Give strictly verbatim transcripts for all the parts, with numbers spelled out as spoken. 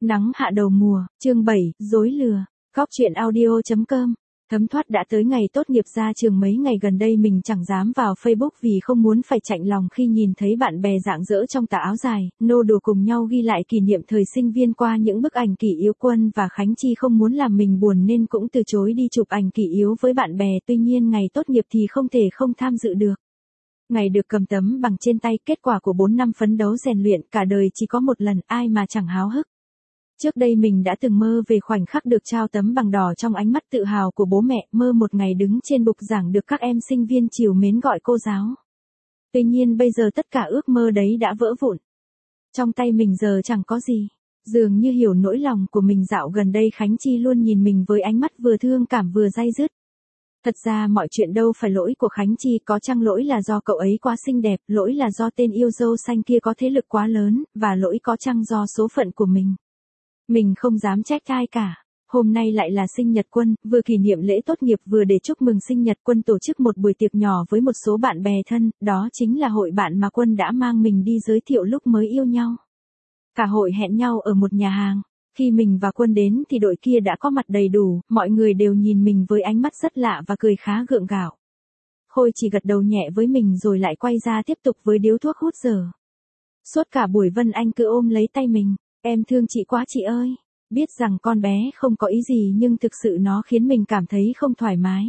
Nắng hạ đầu mùa, chương bảy, dối lừa. Góc truyện audio chấm com. Thấm thoát đã tới ngày tốt nghiệp ra trường mấy ngày gần đây mình chẳng dám vào Facebook vì không muốn phải chạnh lòng khi nhìn thấy bạn bè rạng rỡ trong tà áo dài, nô đùa cùng nhau ghi lại kỷ niệm thời sinh viên qua những bức ảnh kỷ yếu. Quân và Khánh Chi không muốn làm mình buồn nên cũng từ chối đi chụp ảnh kỷ yếu với bạn bè, tuy nhiên ngày tốt nghiệp thì không thể không tham dự được. Ngày được cầm tấm bằng trên tay, kết quả của bốn năm phấn đấu rèn luyện, cả đời chỉ có một lần, ai mà chẳng háo hức. Trước đây mình đã từng mơ về khoảnh khắc được trao tấm bằng đỏ trong ánh mắt tự hào của bố mẹ, mơ một ngày đứng trên bục giảng được các em sinh viên trìu mến gọi cô giáo. Tuy nhiên bây giờ tất cả ước mơ đấy đã vỡ vụn. Trong tay mình giờ chẳng có gì. Dường như hiểu nỗi lòng của mình, dạo gần đây Khánh Chi luôn nhìn mình với ánh mắt vừa thương cảm vừa day dứt. Thật ra mọi chuyện đâu phải lỗi của Khánh Chi, có chăng lỗi là do cậu ấy quá xinh đẹp, lỗi là do tên yêu dâu xanh kia có thế lực quá lớn, và lỗi có chăng do số phận của mình. Mình không dám trách ai cả. Hôm nay lại là sinh nhật Quân, vừa kỷ niệm lễ tốt nghiệp vừa để chúc mừng sinh nhật Quân tổ chức một buổi tiệc nhỏ với một số bạn bè thân, đó chính là hội bạn mà Quân đã mang mình đi giới thiệu lúc mới yêu nhau. Cả hội hẹn nhau ở một nhà hàng. Khi mình và Quân đến thì đội kia đã có mặt đầy đủ, mọi người đều nhìn mình với ánh mắt rất lạ và cười khá gượng gạo. Khôi chỉ gật đầu nhẹ với mình rồi lại quay ra tiếp tục với điếu thuốc hút dở. Suốt cả buổi Vân Anh cứ ôm lấy tay mình. Em thương chị quá chị ơi. Biết rằng con bé không có ý gì nhưng thực sự nó khiến mình cảm thấy không thoải mái.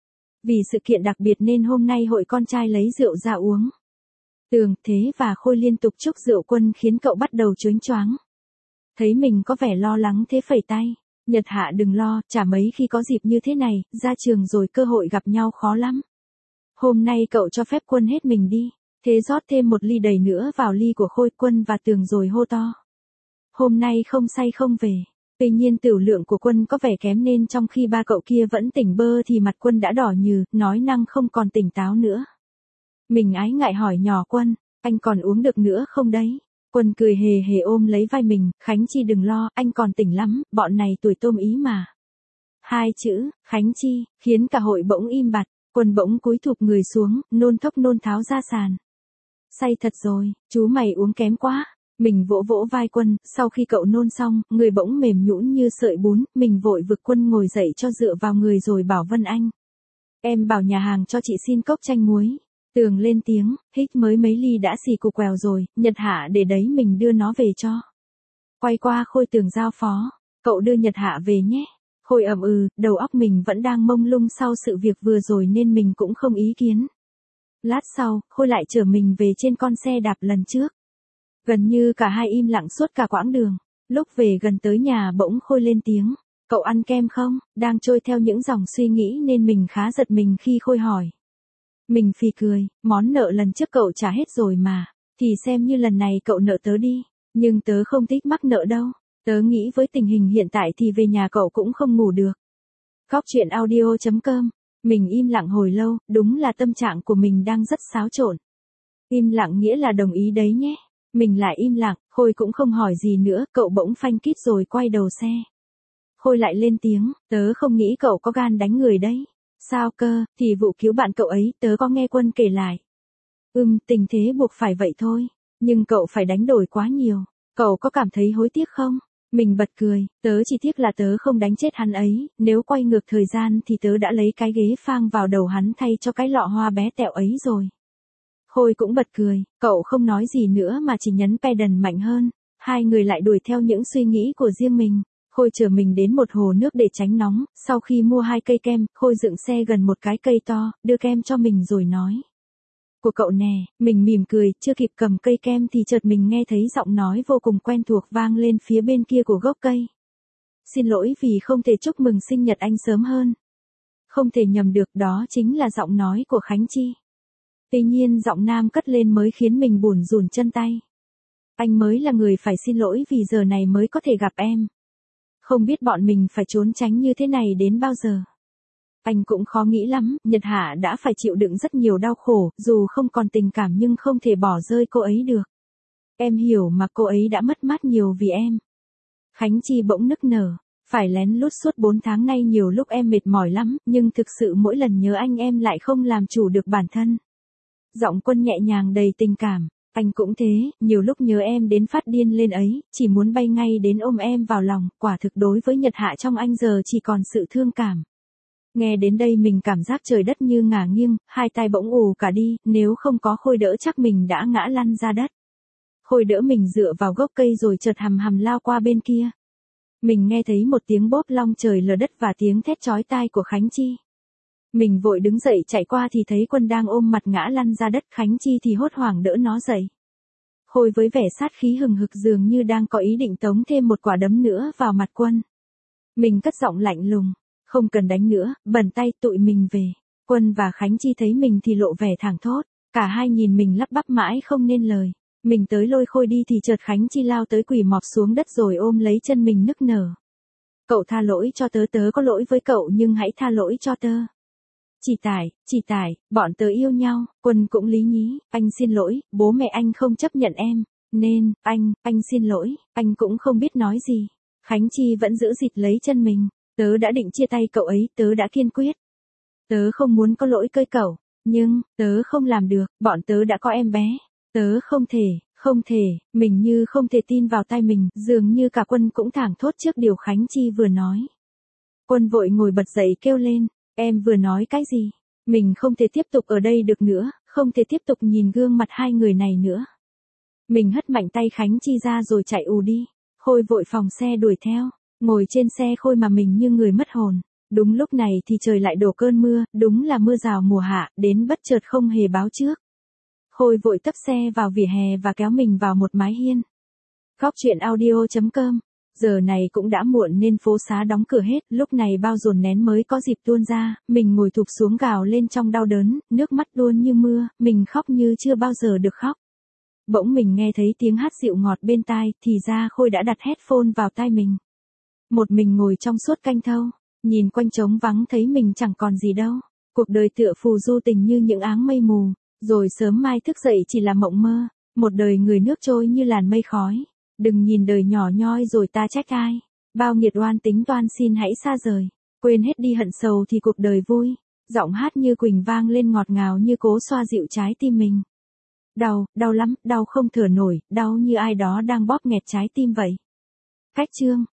Vì sự kiện đặc biệt nên hôm nay hội con trai lấy rượu ra uống. Tường, Thế và Khôi liên tục chúc rượu Quân khiến cậu bắt đầu chớnh choáng. Thấy mình có vẻ lo lắng thế phẩy tay. Nhật Hạ đừng lo, chả mấy khi có dịp như thế này, ra trường rồi cơ hội gặp nhau khó lắm. Hôm nay cậu cho phép Quân hết mình đi. Thế rót thêm một ly đầy nữa vào ly của Khôi, Quân và Tường rồi hô to. Hôm nay không say không về. Tuy nhiên tửu lượng của Quân có vẻ kém nên trong khi ba cậu kia vẫn tỉnh bơ thì mặt Quân đã đỏ nhừ, nói năng không còn tỉnh táo nữa. Mình ái ngại hỏi nhỏ Quân, anh còn uống được nữa không đấy? Quân cười hề hề ôm lấy vai mình, Khánh Chi đừng lo, anh còn tỉnh lắm, bọn này tuổi tôm ý mà. Hai chữ, Khánh Chi, khiến cả hội bỗng im bặt, Quân bỗng cúi thụp người xuống, nôn thốc nôn tháo ra sàn. Say thật rồi, chú mày uống kém quá. Mình vỗ vỗ vai Quân, sau khi cậu nôn xong, người bỗng mềm nhũn như sợi bún, mình vội vực Quân ngồi dậy cho dựa vào người rồi bảo Vân Anh. Em bảo nhà hàng cho chị xin cốc chanh muối. Tường lên tiếng, hích mới mấy ly đã xì cục quèo rồi, Nhật Hạ để đấy mình đưa nó về cho. Quay qua Khôi Tường giao phó, cậu đưa Nhật Hạ về nhé. Khôi ậm ừ, đầu óc mình vẫn đang mông lung sau sự việc vừa rồi nên mình cũng không ý kiến. Lát sau, Khôi lại chở mình về trên con xe đạp lần trước. Gần như cả hai im lặng suốt cả quãng đường. Lúc về gần tới nhà bỗng Khôi lên tiếng. Cậu ăn kem không? Đang trôi theo những dòng suy nghĩ nên mình khá giật mình khi Khôi hỏi. Mình phì cười, món nợ lần trước cậu trả hết rồi mà. Thì xem như lần này cậu nợ tớ đi. Nhưng tớ không thích mắc nợ đâu. Tớ nghĩ với tình hình hiện tại thì về nhà cậu cũng không ngủ được. Góc truyện audio chấm com. Mình im lặng hồi lâu, đúng là tâm trạng của mình đang rất xáo trộn. Im lặng nghĩa là đồng ý đấy nhé. Mình lại im lặng, Khôi cũng không hỏi gì nữa, cậu bỗng phanh kít rồi quay đầu xe. Khôi lại lên tiếng, tớ không nghĩ cậu có gan đánh người đấy. Sao cơ, thì vụ cứu bạn cậu ấy, tớ có nghe Quân kể lại. Ừm, tình thế buộc phải vậy thôi. Nhưng cậu phải đánh đổi quá nhiều. Cậu có cảm thấy hối tiếc không? Mình bật cười, tớ chỉ tiếc là tớ không đánh chết hắn ấy, nếu quay ngược thời gian thì tớ đã lấy cái ghế phang vào đầu hắn thay cho cái lọ hoa bé tẹo ấy rồi. Khôi cũng bật cười, cậu không nói gì nữa mà chỉ nhấn pedal mạnh hơn. Hai người lại đuổi theo những suy nghĩ của riêng mình. Khôi chở mình đến một hồ nước để tránh nóng, sau khi mua hai cây kem, Khôi dựng xe gần một cái cây to, đưa kem cho mình rồi nói. Của cậu nè, mình mỉm cười, chưa kịp cầm cây kem thì chợt mình nghe thấy giọng nói vô cùng quen thuộc vang lên phía bên kia của gốc cây. Xin lỗi vì không thể chúc mừng sinh nhật anh sớm hơn. Không thể nhầm được, đó chính là giọng nói của Khánh Chi. Tuy nhiên giọng nam cất lên mới khiến mình bủn rủn chân tay. Anh mới là người phải xin lỗi vì giờ này mới có thể gặp em. Không biết bọn mình phải trốn tránh như thế này đến bao giờ. Anh cũng khó nghĩ lắm, Nhật Hạ đã phải chịu đựng rất nhiều đau khổ, dù không còn tình cảm nhưng không thể bỏ rơi cô ấy được. Em hiểu mà, cô ấy đã mất mát nhiều vì em. Khánh Chi bỗng nức nở, phải lén lút suốt bốn tháng nay nhiều lúc em mệt mỏi lắm, nhưng thực sự mỗi lần nhớ anh em lại không làm chủ được bản thân. Giọng Quân nhẹ nhàng đầy tình cảm. Anh cũng thế, nhiều lúc nhớ em đến phát điên lên ấy, chỉ muốn bay ngay đến ôm em vào lòng, quả thực đối với Nhật Hạ trong anh giờ chỉ còn sự thương cảm. Nghe đến đây mình cảm giác trời đất như ngả nghiêng, hai tai bỗng ù cả đi, nếu không có Khôi đỡ chắc mình đã ngã lăn ra đất. Khôi đỡ mình dựa vào gốc cây rồi chợt hầm hầm lao qua bên kia. Mình nghe thấy một tiếng bốp long trời lở đất và tiếng thét chói tai của Khánh Chi. Mình vội đứng dậy chạy qua thì thấy Quân đang ôm mặt ngã lăn ra đất, Khánh Chi thì hốt hoảng đỡ nó dậy. Khôi với vẻ sát khí hừng hực dường như đang có ý định tống thêm một quả đấm nữa vào mặt Quân. Mình cất giọng lạnh lùng, không cần đánh nữa, bẩn tay tụi mình về. Quân và Khánh Chi thấy mình thì lộ vẻ thảng thốt, cả hai nhìn mình lắp bắp mãi không nên lời. Mình tới lôi Khôi đi thì chợt Khánh Chi lao tới quỳ mọp xuống đất rồi ôm lấy chân mình nức nở. Cậu tha lỗi cho tớ, tớ có lỗi với cậu nhưng hãy tha lỗi cho tớ. Chỉ Tải, chỉ Tải, bọn tớ yêu nhau. Quân cũng lý nhí, anh xin lỗi, bố mẹ anh không chấp nhận em, nên, anh, anh xin lỗi, anh cũng không biết nói gì. Khánh Chi vẫn giữ dịt lấy chân mình, tớ đã định chia tay cậu ấy, tớ đã kiên quyết. Tớ không muốn có lỗi với cậu, nhưng, tớ không làm được, bọn tớ đã có em bé. Tớ không thể, không thể, mình như không thể tin vào tai mình, dường như cả Quân cũng thảng thốt trước điều Khánh Chi vừa nói. Quân vội ngồi bật dậy kêu lên, em vừa nói cái gì? Mình không thể tiếp tục ở đây được nữa, không thể tiếp tục nhìn gương mặt hai người này nữa. Mình hất mạnh tay Khánh Chi ra rồi chạy ù đi. Khôi vội phòng xe đuổi theo, ngồi trên xe Khôi mà mình như người mất hồn. Đúng lúc này thì trời lại đổ cơn mưa, đúng là mưa rào mùa hạ, đến bất chợt không hề báo trước. Khôi vội tấp xe vào vỉa hè và kéo mình vào một mái hiên. Góc truyện audio chấm com. Giờ này cũng đã muộn nên phố xá đóng cửa hết, lúc này bao dồn nén mới có dịp tuôn ra, mình ngồi thụp xuống gào lên trong đau đớn, nước mắt tuôn như mưa, mình khóc như chưa bao giờ được khóc. Bỗng mình nghe thấy tiếng hát dịu ngọt bên tai, thì ra Khôi đã đặt headphone vào tai mình. Một mình ngồi trong suốt canh thâu, nhìn quanh trống vắng thấy mình chẳng còn gì đâu. Cuộc đời tựa phù du tình như những áng mây mù, rồi sớm mai thức dậy chỉ là mộng mơ, một đời người nước trôi như làn mây khói. Đừng nhìn đời nhỏ nhoi rồi ta trách ai, bao nghiệt oan tính toan xin hãy xa rời, quên hết đi hận sầu thì cuộc đời vui. Giọng hát như Quỳnh vang lên ngọt ngào như cố xoa dịu trái tim mình. Đau, đau lắm, đau không thở nổi, đau như ai đó đang bóp nghẹt trái tim vậy. Cách chương